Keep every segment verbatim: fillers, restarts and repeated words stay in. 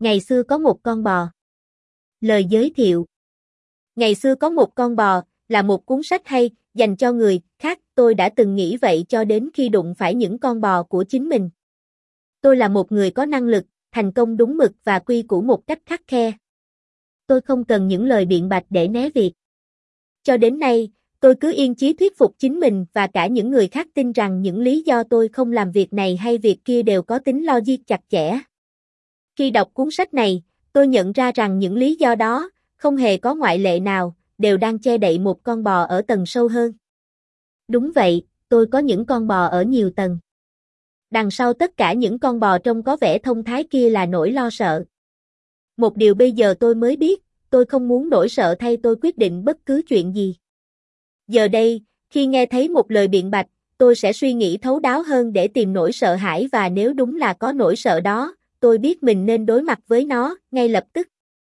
Ngày xưa có một con bò. Lời giới thiệu. Ngày xưa có một con bò, là một cuốn sách hay, dành cho người khác, tôi đã từng nghĩ vậy cho đến khi đụng phải những con bò của chính mình. Tôi là một người có năng lực, thành công đúng mực và quy củ một cách khắt khe. Tôi không cần những lời biện bạch để né việc. Cho đến nay, tôi cứ yên chí thuyết phục chính mình và cả những người khác tin rằng những lý do tôi không làm việc này hay việc kia đều có tính logic chặt chẽ. Khi đọc cuốn sách này, tôi nhận ra rằng những lý do đó, không hề có ngoại lệ nào, đều đang che đậy một con bò ở tầng sâu hơn. Đúng vậy, tôi có những con bò ở nhiều tầng. Đằng sau tất cả những con bò trông có vẻ thông thái kia là nỗi lo sợ. Một điều bây giờ tôi mới biết, tôi không muốn nỗi sợ thay tôi quyết định bất cứ chuyện gì. Giờ đây, khi nghe thấy một lời biện bạch, tôi sẽ suy nghĩ thấu đáo hơn để tìm nỗi sợ hãi và nếu đúng là có nỗi sợ đó, tôi biết mình nên đối mặt với nó, ngay lập tức.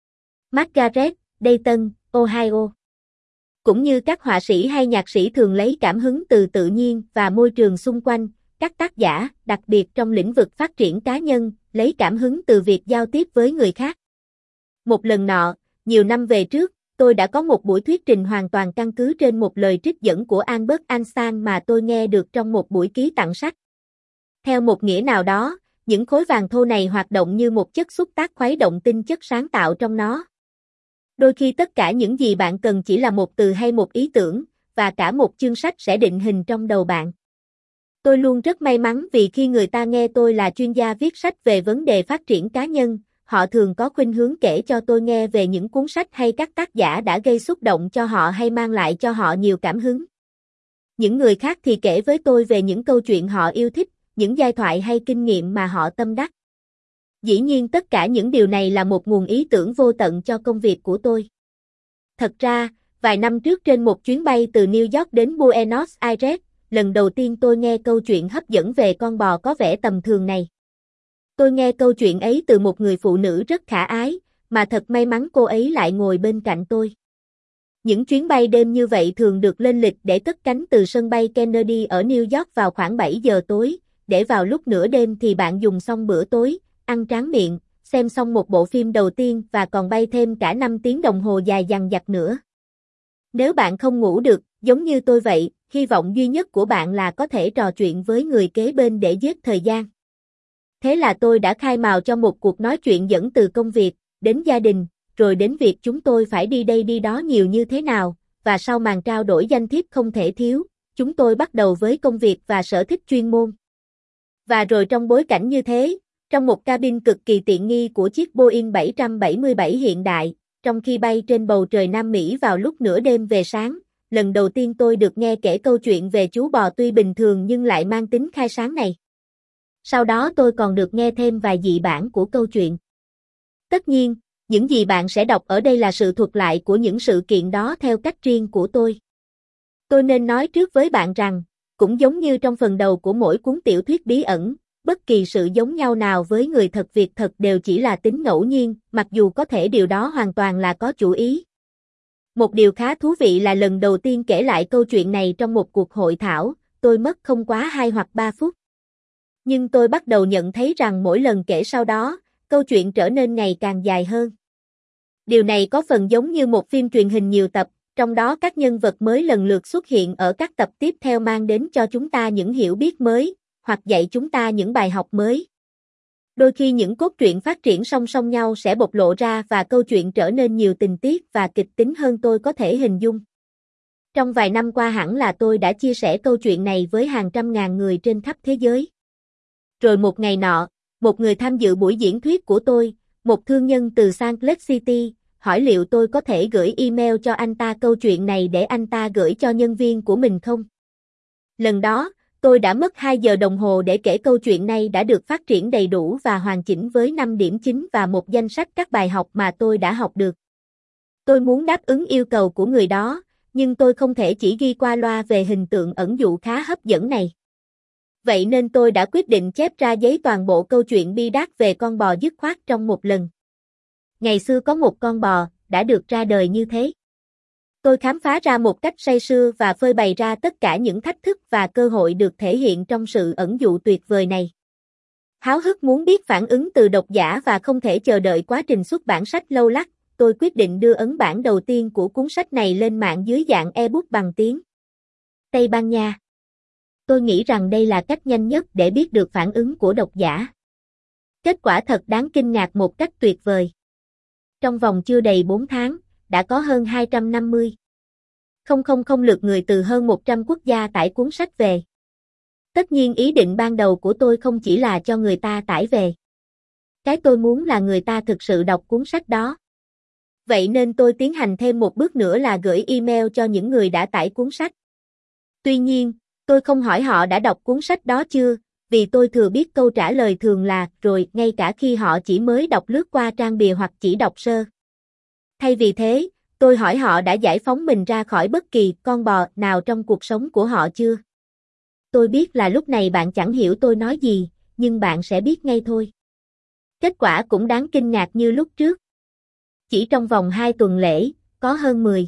Margaret, Dayton, Ohio. Cũng như các họa sĩ hay nhạc sĩ thường lấy cảm hứng từ tự nhiên và môi trường xung quanh, các tác giả, đặc biệt trong lĩnh vực phát triển cá nhân, lấy cảm hứng từ việc giao tiếp với người khác. Một lần nọ, nhiều năm về trước, tôi đã có một buổi thuyết trình hoàn toàn căn cứ trên một lời trích dẫn của Albert Einstein mà tôi nghe được trong một buổi ký tặng sách. Theo một nghĩa nào đó, những khối vàng thô này hoạt động như một chất xúc tác khuấy động tinh chất sáng tạo trong nó. Đôi khi tất cả những gì bạn cần chỉ là một từ hay một ý tưởng, và cả một chương sách sẽ định hình trong đầu bạn. Tôi luôn rất may mắn vì khi người ta nghe tôi là chuyên gia viết sách về vấn đề phát triển cá nhân, họ thường có khuynh hướng kể cho tôi nghe về những cuốn sách hay các tác giả đã gây xúc động cho họ hay mang lại cho họ nhiều cảm hứng. Những người khác thì kể với tôi về những câu chuyện họ yêu thích, những giai thoại hay kinh nghiệm mà họ tâm đắc. Dĩ nhiên tất cả những điều này là một nguồn ý tưởng vô tận cho công việc của tôi. Thật ra, vài năm trước trên một chuyến bay từ New York đến Buenos Aires, lần đầu tiên tôi nghe câu chuyện hấp dẫn về con bò có vẻ tầm thường này. Tôi nghe câu chuyện ấy từ một người phụ nữ rất khả ái, mà thật may mắn cô ấy lại ngồi bên cạnh tôi. Những chuyến bay đêm như vậy thường được lên lịch để cất cánh từ sân bay Kennedy ở New York vào khoảng bảy giờ tối, để vào lúc nửa đêm thì bạn dùng xong bữa tối, ăn tráng miệng, xem xong một bộ phim đầu tiên và còn bay thêm cả năm tiếng đồng hồ dài dằng dặc nữa. Nếu bạn không ngủ được, giống như tôi vậy, hy vọng duy nhất của bạn là có thể trò chuyện với người kế bên để giết thời gian. Thế là tôi đã khai mào cho một cuộc nói chuyện dẫn từ công việc, đến gia đình, rồi đến việc chúng tôi phải đi đây đi đó nhiều như thế nào, và sau màn trao đổi danh thiếp không thể thiếu, chúng tôi bắt đầu với công việc và sở thích chuyên môn. Và rồi trong bối cảnh như thế, trong một cabin cực kỳ tiện nghi của chiếc Boeing bảy bảy bảy hiện đại, trong khi bay trên bầu trời Nam Mỹ vào lúc nửa đêm về sáng, lần đầu tiên tôi được nghe kể câu chuyện về chú bò tuy bình thường nhưng lại mang tính khai sáng này. Sau đó tôi còn được nghe thêm vài dị bản của câu chuyện. Tất nhiên, những gì bạn sẽ đọc ở đây là sự thuật lại của những sự kiện đó theo cách riêng của tôi. Tôi nên nói trước với bạn rằng, cũng giống như trong phần đầu của mỗi cuốn tiểu thuyết bí ẩn, bất kỳ sự giống nhau nào với người thật việc thật đều chỉ là tính ngẫu nhiên, mặc dù có thể điều đó hoàn toàn là có chủ ý. Một điều khá thú vị là lần đầu tiên kể lại câu chuyện này trong một cuộc hội thảo, tôi mất không quá hai hoặc ba phút. Nhưng tôi bắt đầu nhận thấy rằng mỗi lần kể sau đó, câu chuyện trở nên ngày càng dài hơn. Điều này có phần giống như một phim truyền hình nhiều tập, trong đó các nhân vật mới lần lượt xuất hiện ở các tập tiếp theo mang đến cho chúng ta những hiểu biết mới, hoặc dạy chúng ta những bài học mới. Đôi khi những cốt truyện phát triển song song nhau sẽ bộc lộ ra và câu chuyện trở nên nhiều tình tiết và kịch tính hơn tôi có thể hình dung. Trong vài năm qua hẳn là tôi đã chia sẻ câu chuyện này với hàng trăm ngàn người trên khắp thế giới. Rồi một ngày nọ, một người tham dự buổi diễn thuyết của tôi, một thương nhân từ Salt Lake City, hỏi liệu tôi có thể gửi email cho anh ta câu chuyện này để anh ta gửi cho nhân viên của mình không? Lần đó, tôi đã mất hai giờ đồng hồ để kể câu chuyện này đã được phát triển đầy đủ và hoàn chỉnh với năm điểm chính và một danh sách các bài học mà tôi đã học được. Tôi muốn đáp ứng yêu cầu của người đó, nhưng tôi không thể chỉ ghi qua loa về hình tượng ẩn dụ khá hấp dẫn này. Vậy nên tôi đã quyết định chép ra giấy toàn bộ câu chuyện bi đát về con bò dứt khoát trong một lần. Ngày xưa có một con bò, đã được ra đời như thế. Tôi khám phá ra một cách say sưa và phơi bày ra tất cả những thách thức và cơ hội được thể hiện trong sự ẩn dụ tuyệt vời này. Háo hức muốn biết phản ứng từ độc giả và không thể chờ đợi quá trình xuất bản sách lâu lắc, tôi quyết định đưa ấn bản đầu tiên của cuốn sách này lên mạng dưới dạng ebook bằng tiếng Tây Ban Nha. Tôi nghĩ rằng đây là cách nhanh nhất để biết được phản ứng của độc giả. Kết quả thật đáng kinh ngạc một cách tuyệt vời. Trong vòng chưa đầy bốn tháng, đã có hơn hai trăm năm mươi nghìn lượt người từ hơn một trăm quốc gia tải cuốn sách về. Tất nhiên ý định ban đầu của tôi không chỉ là cho người ta tải về. Cái tôi muốn là người ta thực sự đọc cuốn sách đó. Vậy nên tôi tiến hành thêm một bước nữa là gửi email cho những người đã tải cuốn sách. Tuy nhiên, tôi không hỏi họ đã đọc cuốn sách đó chưa, vì tôi thừa biết câu trả lời thường là rồi, ngay cả khi họ chỉ mới đọc lướt qua trang bìa hoặc chỉ đọc sơ. Thay vì thế, tôi hỏi họ đã giải phóng mình ra khỏi bất kỳ con bò nào trong cuộc sống của họ chưa. Tôi biết là lúc này bạn chẳng hiểu tôi nói gì, nhưng bạn sẽ biết ngay thôi. Kết quả cũng đáng kinh ngạc như lúc trước. Chỉ trong vòng hai tuần lễ, có hơn mười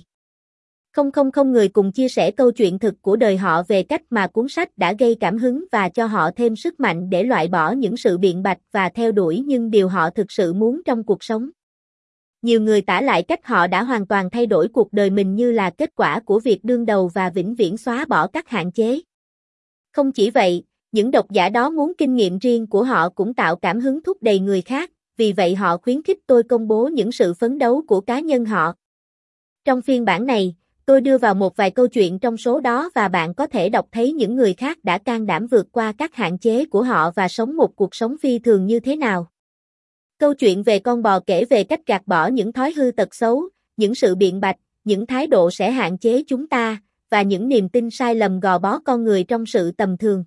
nghìn người cùng chia sẻ câu chuyện thực của đời họ về cách mà cuốn sách đã gây cảm hứng và cho họ thêm sức mạnh để loại bỏ những sự biện bạch và theo đuổi những điều họ thực sự muốn trong cuộc sống. Nhiều người tả lại cách họ đã hoàn toàn thay đổi cuộc đời mình như là kết quả của việc đương đầu và vĩnh viễn xóa bỏ các hạn chế. Không chỉ vậy, những độc giả đó muốn kinh nghiệm riêng của họ cũng tạo cảm hứng thúc đẩy người khác, vì vậy họ khuyến khích tôi công bố những sự phấn đấu của cá nhân họ. Trong phiên bản này, tôi đưa vào một vài câu chuyện trong số đó và bạn có thể đọc thấy những người khác đã can đảm vượt qua các hạn chế của họ và sống một cuộc sống phi thường như thế nào. Câu chuyện về con bò kể về cách gạt bỏ những thói hư tật xấu, những sự biện bạch, những thái độ sẽ hạn chế chúng ta, và những niềm tin sai lầm gò bó con người trong sự tầm thường.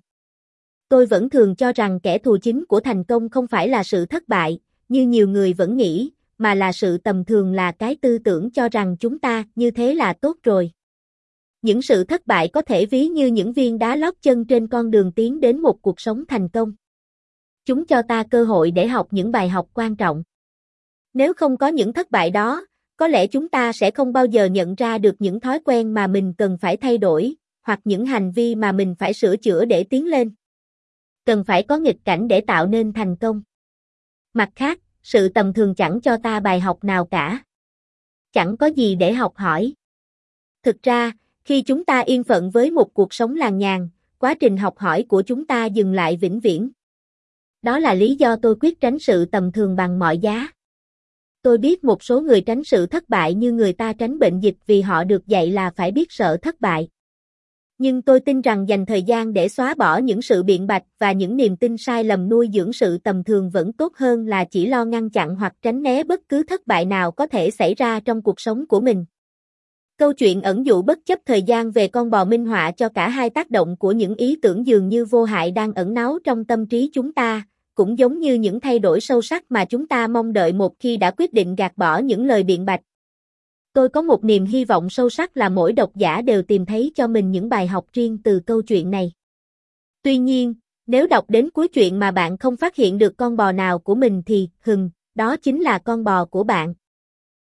Tôi vẫn thường cho rằng kẻ thù chính của thành công không phải là sự thất bại, như nhiều người vẫn nghĩ, mà là sự tầm thường, là cái tư tưởng cho rằng chúng ta như thế là tốt rồi. Những sự thất bại có thể ví như những viên đá lót chân trên con đường tiến đến một cuộc sống thành công. Chúng cho ta cơ hội để học những bài học quan trọng. Nếu không có những thất bại đó, có lẽ chúng ta sẽ không bao giờ nhận ra được những thói quen mà mình cần phải thay đổi, hoặc những hành vi mà mình phải sửa chữa để tiến lên. Cần phải có nghịch cảnh để tạo nên thành công. Mặt khác, sự tầm thường chẳng cho ta bài học nào cả. Chẳng có gì để học hỏi. Thực ra, khi chúng ta yên phận với một cuộc sống làng nhàng, quá trình học hỏi của chúng ta dừng lại vĩnh viễn. Đó là lý do tôi quyết tránh sự tầm thường bằng mọi giá. Tôi biết một số người tránh sự thất bại như người ta tránh bệnh dịch vì họ được dạy là phải biết sợ thất bại. Nhưng tôi tin rằng dành thời gian để xóa bỏ những sự biện bạch và những niềm tin sai lầm nuôi dưỡng sự tầm thường vẫn tốt hơn là chỉ lo ngăn chặn hoặc tránh né bất cứ thất bại nào có thể xảy ra trong cuộc sống của mình. Câu chuyện ẩn dụ bất chấp thời gian về con bò minh họa cho cả hai tác động của những ý tưởng dường như vô hại đang ẩn náu trong tâm trí chúng ta, cũng giống như những thay đổi sâu sắc mà chúng ta mong đợi một khi đã quyết định gạt bỏ những lời biện bạch. Tôi có một niềm hy vọng sâu sắc là mỗi độc giả đều tìm thấy cho mình những bài học riêng từ câu chuyện này. Tuy nhiên, nếu đọc đến cuối chuyện mà bạn không phát hiện được con bò nào của mình thì, hừm, đó chính là con bò của bạn.